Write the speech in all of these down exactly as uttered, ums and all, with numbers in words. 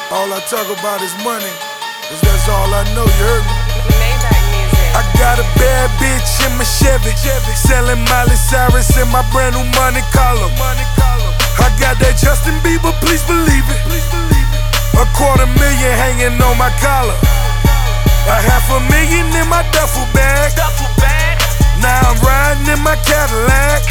All I talk about is money, cause that's all I know, you heard me? Maybach music. I got a bad bitch in my Chevy, selling Miley Cyrus in my brand new money column. I got that Justin Bieber, please believe it. A quarter million hanging on my collar. A half a million in my duffel bag. Now I'm riding in my Cadillac.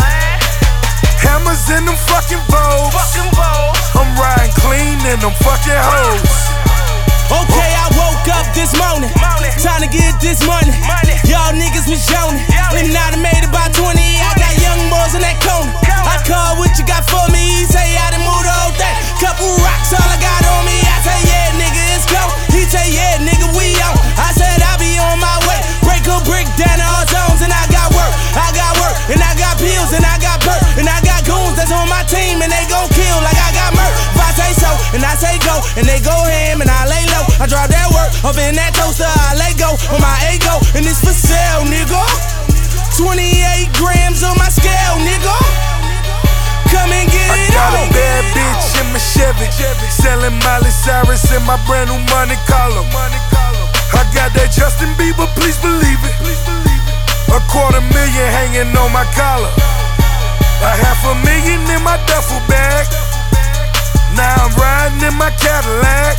Hammers in them fucking Vogues. I'm riding clean in them fucking hoes. Okay, I woke up this morning, time to get this money. Y'all niggas was yawning, and I done made about twenty. I got young boys in that corner. I call what you got for me. He say I done moved the whole thing. Couple rocks, all I got on me. I say yeah, nigga, it's go. He say yeah, nigga, we on. I said I be on my way. Break a brick down to all zones, and I got work. I got work, and I got pills, and I got perk, and I got goons that's on my team, and they gon' kill like I got murk. If I say so, and I say go, and they go ham, and I lay low. I drop that work up in that toaster, I let go on my ego, and it's for sale, nigga. twenty-eight grams on my scale, nigga. Come and get I it got on. a bad bitch in my Chevy, selling Miley Cyrus in my brand new money column. I got that Justin Bieber, please believe it. A quarter million hanging on my collar. A half a million in my duffel bag. Now I'm riding in my Cadillac.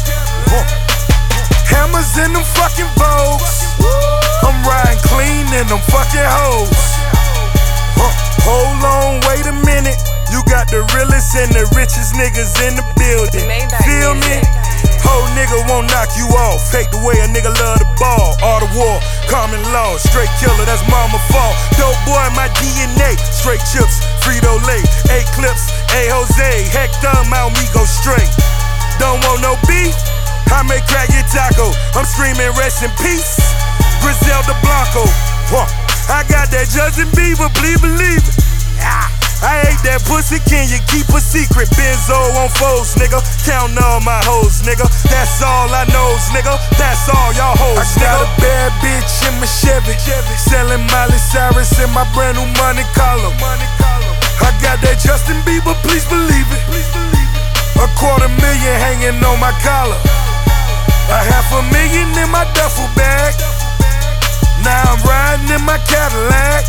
Hammers in them fucking Vogues. I'm riding clean in them fucking hoes. Huh. Hold on, wait a minute. You got the realest and the richest niggas in the building. Feel me? Whole nigga won't knock you off. Hate the way a nigga love the ball. All the war, common law. Straight killer, that's mama fault. Dope boy, my D N A. Straight chips, Frito-Lay. Eight clips, A Jose. Hector, my me go straight. Don't want no beef? I may crack your taco. I'm screaming rest in peace, Griselda Blanco. Huh. I got that Justin Bieber, believe, believe it. Ah. I ate that pussy, can you keep a secret? Benzo on foes, nigga. Counting all my hoes, nigga. That's all I knows, nigga. That's all y'all hoes, I nigga. I got a bad bitch in my Chevy, selling Miley Cyrus in my brand new money column. I got that Justin Bieber, please believe it. A quarter million hanging on my collar. A half a million in my duffel bag. Now I'm riding in my Cadillac.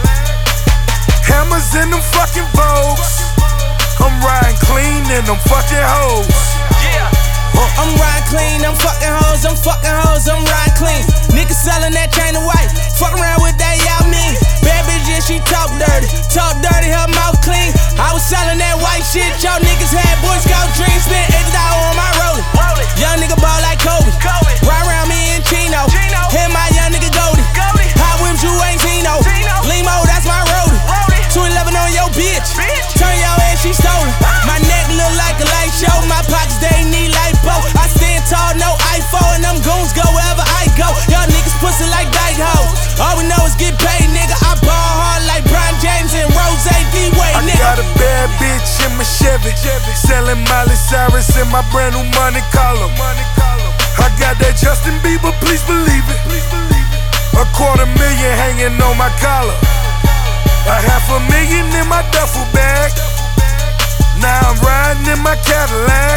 Hammers in them fucking Vogues. I'm riding clean in them fucking hoes. Yeah. Huh. I'm riding clean, I'm fucking hoes, I'm fucking hoes, I'm riding clean. Niggas selling that chain of white, fuck around with that, y'all mean. Bad bitch, yeah, she talk dirty, talk dirty, her mouth clean. I was selling that white shit, y'all niggas had Boy Scout dreams, spent eighty dollars on my rollie. Young nigga ball like Kobe, ride around me in Chino, hit my young nigga Goldie. Hot whips, you ain't seen no. Limo, that's my roadie. two eleven on your bitch, turn your ass, she stolen. My neck look like a light show, my pockets, they need lipo. I stand tall, no iPhone, and them goons go wherever I go. Y'all niggas pussy like dyke hoes. All we know is get paid, nigga. I ball hard like Brian James and Rose D-Way, nigga. I got a bad bitch in my Chevy, selling Miley Cyrus in my brand new money column. I got that Justin Bieber, please believe it. A quarter million hanging on my collar. A half a million in my duffel bag. Now I'm riding in my Cadillac.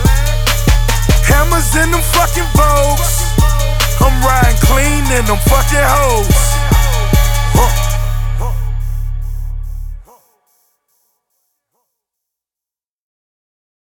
Hammers in them fucking Vogues. I'm riding clean in them fucking hoes. Huh.